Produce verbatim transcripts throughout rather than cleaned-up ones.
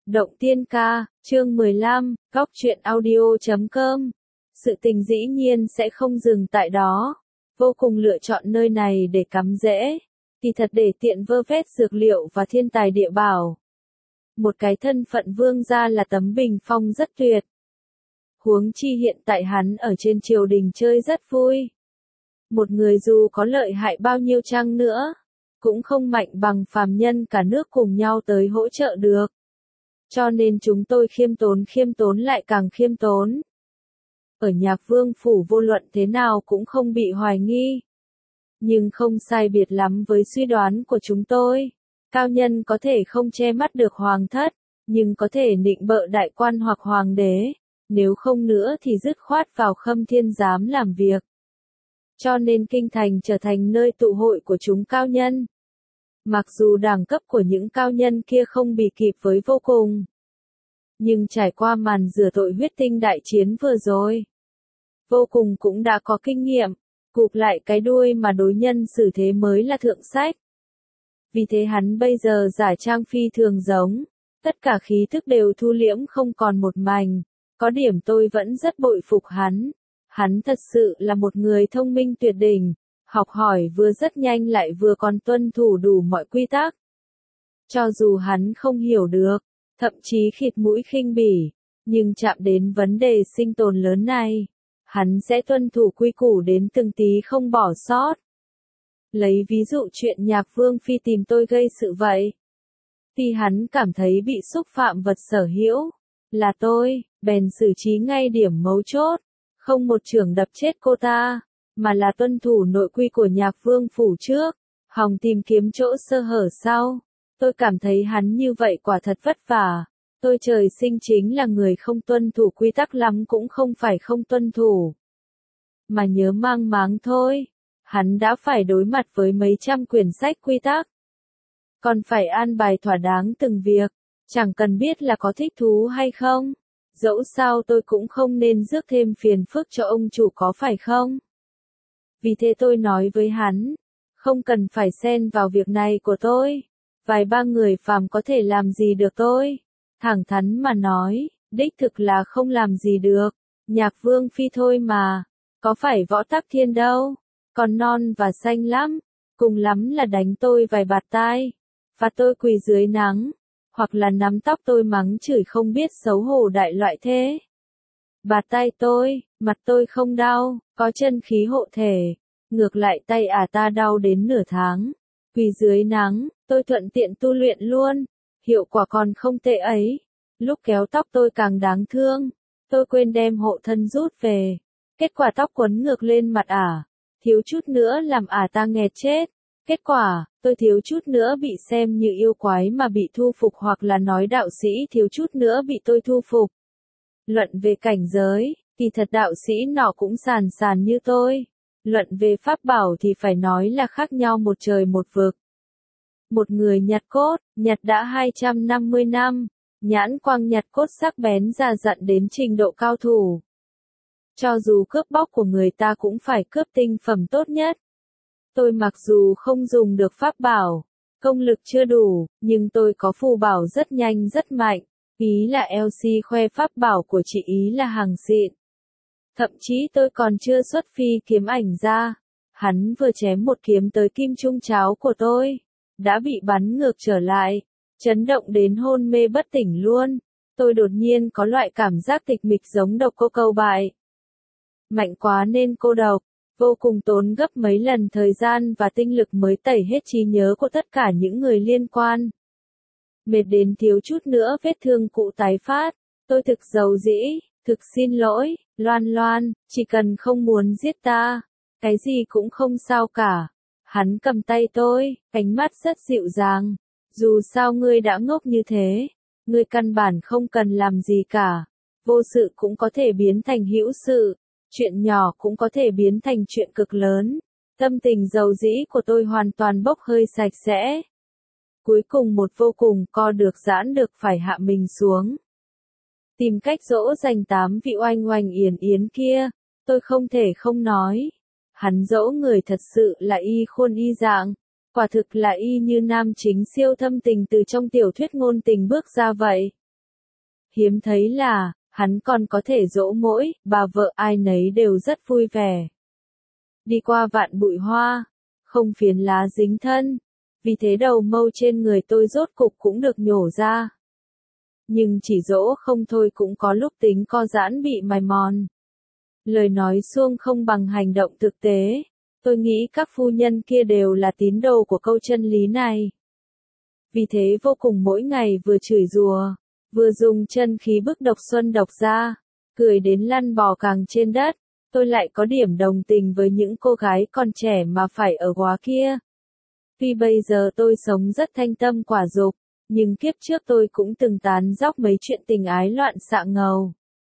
Động Tiên Ca, chương mười lăm, góc truyện audio chấm com. Sự tình dĩ nhiên sẽ không dừng tại đó. Vô cùng lựa chọn nơi này để cắm rễ. Kỳ thật để tiện vơ vét dược liệu và thiên tài địa bảo. Một cái thân phận vương gia là tấm bình phong rất tuyệt. Huống chi hiện tại hắn ở trên triều đình chơi rất vui. Một người dù có lợi hại bao nhiêu chăng nữa, cũng không mạnh bằng phàm nhân cả nước cùng nhau tới hỗ trợ được. Cho nên chúng tôi khiêm tốn khiêm tốn lại càng khiêm tốn. Ở Nhạc Vương phủ vô luận thế nào cũng không bị hoài nghi. Nhưng không sai biệt lắm với suy đoán của chúng tôi. Cao nhân có thể không che mắt được hoàng thất, nhưng có thể nịnh bợ đại quan hoặc hoàng đế. Nếu không nữa thì dứt khoát vào Khâm Thiên Giám làm việc. Cho nên kinh thành trở thành nơi tụ hội của chúng cao nhân. Mặc dù đẳng cấp của những cao nhân kia không bị kịp với Vô Cùng. Nhưng trải qua màn rửa tội huyết tinh đại chiến vừa rồi. Vô Cùng cũng đã có kinh nghiệm, cụp lại cái đuôi mà đối nhân xử thế mới là thượng sách. Vì thế hắn bây giờ giả trang phi thường giống, tất cả khí thức đều thu liễm không còn một mảnh. Có điểm tôi vẫn rất bội phục hắn. Hắn thật sự là một người thông minh tuyệt đỉnh. Học hỏi vừa rất nhanh lại vừa còn tuân thủ đủ mọi quy tắc. Cho dù hắn không hiểu được, thậm chí khịt mũi khinh bỉ, nhưng chạm đến vấn đề sinh tồn lớn này, hắn sẽ tuân thủ quy củ đến từng tí không bỏ sót. Lấy ví dụ chuyện Nhạc Vương phi tìm tôi gây sự vậy. Thì hắn cảm thấy bị xúc phạm vật sở hữu, là tôi, bèn xử trí ngay điểm mấu chốt, không một chưởng đập chết cô ta. Mà là tuân thủ nội quy của Nhạc Vương phủ trước, hòng tìm kiếm chỗ sơ hở sau. Tôi cảm thấy hắn như vậy quả thật vất vả. Tôi trời sinh chính là người không tuân thủ quy tắc lắm cũng không phải không tuân thủ. Mà nhớ mang máng thôi, hắn đã phải đối mặt với mấy trăm quyển sách quy tắc. Còn phải an bài thỏa đáng từng việc, chẳng cần biết là có thích thú hay không. Dẫu sao tôi cũng không nên rước thêm phiền phức cho ông chủ có phải không? Vì thế tôi nói với hắn, không cần phải xen vào việc này của tôi. Vài ba người phàm có thể làm gì được tôi. Thẳng thắn mà nói, đích thực là không làm gì được. Nhạc Vương phi thôi mà, có phải Võ Tắc Thiên đâu, còn non và xanh lắm. Cùng lắm là đánh tôi vài bạt tai, và tôi quỳ dưới nắng, hoặc là nắm tóc tôi mắng chửi không biết xấu hổ đại loại thế. Bạt tay tôi, mặt tôi không đau, có chân khí hộ thể. Ngược lại tay ả ta đau đến nửa tháng. Quỳ dưới nắng, tôi thuận tiện tu luyện luôn. Hiệu quả còn không tệ ấy. Lúc kéo tóc tôi càng đáng thương. Tôi quên đem hộ thân rút về. Kết quả tóc quấn ngược lên mặt ả. Thiếu chút nữa làm ả ta nghẹt chết. Kết quả, tôi thiếu chút nữa bị xem như yêu quái mà bị thu phục hoặc là nói đạo sĩ thiếu chút nữa bị tôi thu phục. Luận về cảnh giới, thì thật đạo sĩ nọ cũng sàn sàn như tôi. Luận về pháp bảo thì phải nói là khác nhau một trời một vực. Một người nhặt cốt, nhặt đã hai trăm năm mươi năm, nhãn quang nhặt cốt sắc bén già dặn đến trình độ cao thủ. Cho dù cướp bóc của người ta cũng phải cướp tinh phẩm tốt nhất. Tôi mặc dù không dùng được pháp bảo, công lực chưa đủ, nhưng tôi có phù bảo rất nhanh rất mạnh. Ý là lờ xê khoe pháp bảo của chị ý là hàng xịn. Thậm chí tôi còn chưa xuất phi kiếm ảnh ra. Hắn vừa chém một kiếm tới kim trung cháo của tôi. Đã bị bắn ngược trở lại. Chấn động đến hôn mê bất tỉnh luôn. Tôi đột nhiên có loại cảm giác tịch mịch giống độc cô cầu bại. Mạnh quá nên cô độc. Vô cùng tốn gấp mấy lần thời gian và tinh lực mới tẩy hết trí nhớ của tất cả những người liên quan. Mệt đến thiếu chút nữa vết thương cũ tái phát. Tôi thực giàu dĩ, thực xin lỗi, Loan Loan, chỉ cần không muốn giết ta, cái gì cũng không sao cả. Hắn cầm tay tôi, ánh mắt rất dịu dàng. Dù sao ngươi đã ngốc như thế, ngươi căn bản không cần làm gì cả. Vô sự cũng có thể biến thành hữu sự, chuyện nhỏ cũng có thể biến thành chuyện cực lớn. Tâm tình giàu dĩ của tôi hoàn toàn bốc hơi sạch sẽ. Cuối cùng một Vô Cùng co được giãn được phải hạ mình xuống. Tìm cách dỗ dành tám vị oanh oanh yến yến kia, tôi không thể không nói. Hắn dỗ người thật sự là y khuôn y dạng, quả thực là y như nam chính siêu thâm tình từ trong tiểu thuyết ngôn tình bước ra vậy. Hiếm thấy là, hắn còn có thể dỗ mỗi, bà vợ ai nấy đều rất vui vẻ. Đi qua vạn bụi hoa, không phiến lá dính thân, vì thế đầu mâu trên người tôi rốt cục cũng được nhổ ra. Nhưng chỉ dỗ không thôi cũng có lúc tính co giãn bị mài mòn. Lời nói suông không bằng hành động thực tế, tôi nghĩ các phu nhân kia đều là tín đồ của câu chân lý này. Vì thế vô cùng mỗi ngày vừa chửi rủa, vừa dùng chân khí bức độc xuân độc ra, cười đến lăn bò càng trên đất. Tôi lại có điểm đồng tình với những cô gái còn trẻ mà phải ở góa kia. Tuy bây giờ tôi sống rất thanh tâm quả dục, nhưng kiếp trước tôi cũng từng tán dóc mấy chuyện tình ái loạn xạ ngầu.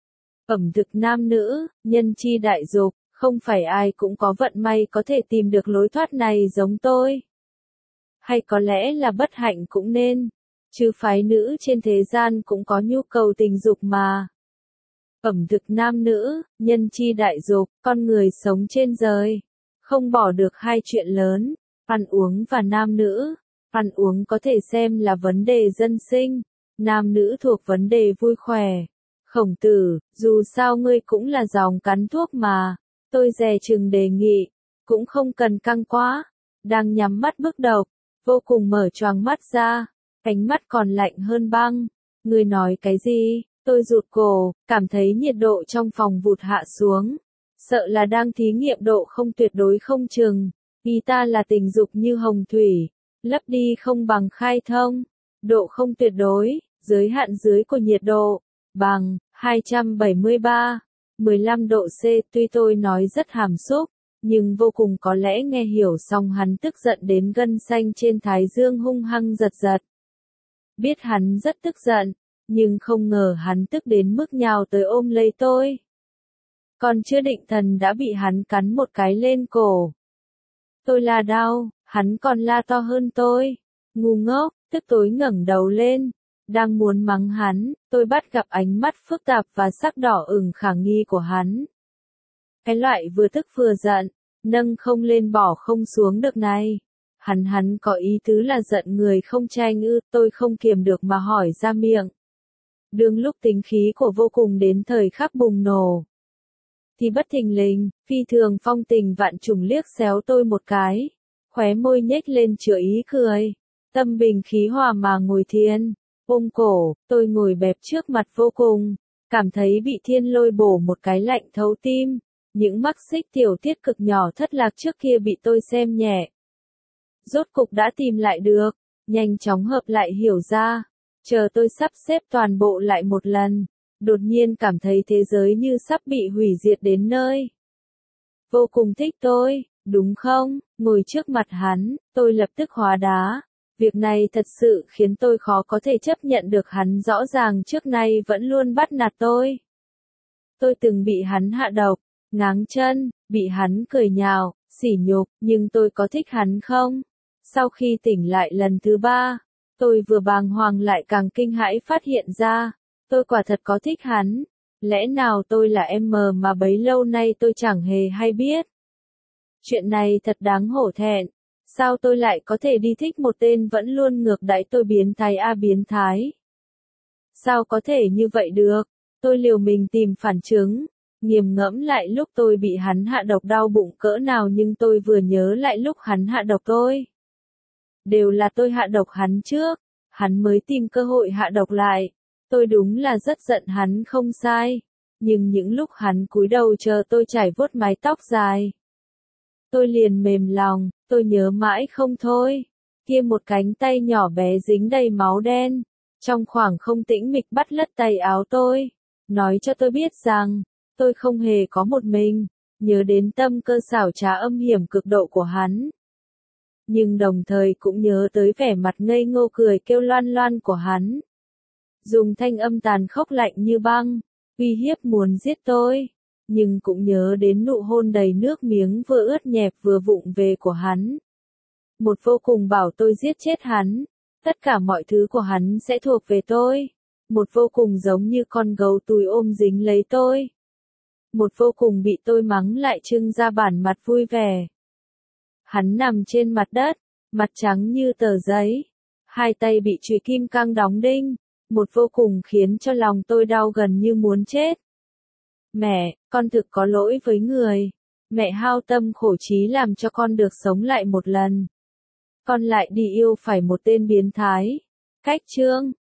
Ẩm thực nam nữ, nhân chi đại dục, không phải ai cũng có vận may có thể tìm được lối thoát này giống tôi. Hay có lẽ là bất hạnh cũng nên, chứ phái nữ trên thế gian cũng có nhu cầu tình dục mà. Ẩm thực nam nữ, nhân chi đại dục, con người sống trên đời, không bỏ được hai chuyện lớn, ăn uống và nam nữ. Ăn uống có thể xem là vấn đề dân sinh, nam nữ thuộc vấn đề vui khỏe. Khổng Tử, dù sao ngươi cũng là dòng cắn thuốc mà, tôi dè chừng đề nghị, cũng không cần căng quá. Đang nhắm mắt bức độc, vô cùng mở choàng mắt ra, ánh mắt còn lạnh hơn băng. Ngươi nói cái gì? Tôi rụt cổ, cảm thấy nhiệt độ trong phòng vụt hạ xuống. Sợ là đang thí nghiệm độ không tuyệt đối không chừng. Ý ta là tình dục như hồng thủy, lấp đi không bằng khai thông. Độ không tuyệt đối, giới hạn dưới của nhiệt độ, bằng hai trăm bảy mươi ba phẩy mười lăm độ C. Tuy tôi nói rất hàm xúc, nhưng vô cùng có lẽ nghe hiểu xong hắn tức giận đến gân xanh trên thái dương hung hăng giật giật. Biết hắn rất tức giận, nhưng không ngờ hắn tức đến mức nhào tới ôm lấy tôi. Còn chưa định thần đã bị hắn cắn một cái lên cổ. Tôi la đau, hắn còn la to hơn tôi. Ngu ngốc, tức tối ngẩng đầu lên. Đang muốn mắng hắn, tôi bắt gặp ánh mắt phức tạp và sắc đỏ ửng khả nghi của hắn. Cái loại vừa tức vừa giận, nâng không lên bỏ không xuống được này. Hắn hắn có ý tứ là giận người không tranh ư, tôi không kiềm được mà hỏi ra miệng. Đương lúc tính khí của vô cùng đến thời khắc bùng nổ, thì bất thình lình, phi thường phong tình vạn trùng liếc xéo tôi một cái, khóe môi nhếch lên chữa ý cười, tâm bình khí hòa mà ngồi thiền, ôm cổ, tôi ngồi bẹp trước mặt vô cùng, cảm thấy bị thiên lôi bổ một cái lạnh thấu tim, những mắc xích tiểu tiết cực nhỏ thất lạc trước kia bị tôi xem nhẹ. Rốt cục đã tìm lại được, nhanh chóng hợp lại hiểu ra, chờ tôi sắp xếp toàn bộ lại một lần. Đột nhiên cảm thấy thế giới như sắp bị hủy diệt đến nơi. Vô cùng thích tôi, đúng không? Ngồi trước mặt hắn, tôi lập tức hóa đá. Việc này thật sự khiến tôi khó có thể chấp nhận được, hắn rõ ràng trước nay vẫn luôn bắt nạt tôi. Tôi từng bị hắn hạ độc, ngáng chân, bị hắn cười nhạo, sỉ nhục, nhưng tôi có thích hắn không? Sau khi tỉnh lại lần thứ ba, tôi vừa bàng hoàng lại càng kinh hãi phát hiện ra. Tôi quả thật có thích hắn, lẽ nào tôi là em mờ mà bấy lâu nay tôi chẳng hề hay biết. Chuyện này thật đáng hổ thẹn, sao tôi lại có thể đi thích một tên vẫn luôn ngược đãi tôi biến thái a biến thái. Sao có thể như vậy được, tôi liều mình tìm phản chứng, nghiền ngẫm lại lúc tôi bị hắn hạ độc đau bụng cỡ nào nhưng tôi vừa nhớ lại lúc hắn hạ độc tôi. Đều là tôi hạ độc hắn trước, hắn mới tìm cơ hội hạ độc lại. Tôi đúng là rất giận hắn không sai, nhưng những lúc hắn cúi đầu chờ tôi chải vuốt mái tóc dài, tôi liền mềm lòng, tôi nhớ mãi không thôi, kia một cánh tay nhỏ bé dính đầy máu đen, trong khoảng không tĩnh mịch bắt lất tay áo tôi, nói cho tôi biết rằng, tôi không hề có một mình, nhớ đến tâm cơ xảo trá âm hiểm cực độ của hắn. Nhưng đồng thời cũng nhớ tới vẻ mặt ngây ngô cười kêu loan loan của hắn. Dùng thanh âm tàn khốc lạnh như băng, uy hiếp muốn giết tôi, nhưng cũng nhớ đến nụ hôn đầy nước miếng vừa ướt nhẹp vừa vụng về của hắn. Một vô cùng bảo tôi giết chết hắn, tất cả mọi thứ của hắn sẽ thuộc về tôi. Một vô cùng giống như con gấu tùi ôm dính lấy tôi. Một vô cùng bị tôi mắng lại trưng ra bản mặt vui vẻ. Hắn nằm trên mặt đất, mặt trắng như tờ giấy, hai tay bị chùy kim căng đóng đinh. một vô cùng khiến cho lòng tôi đau gần như muốn chết. Mẹ, con thực có lỗi với người. Mẹ hao tâm khổ trí làm cho con được sống lại một lần. Con lại đi yêu phải một tên biến thái. Cách chương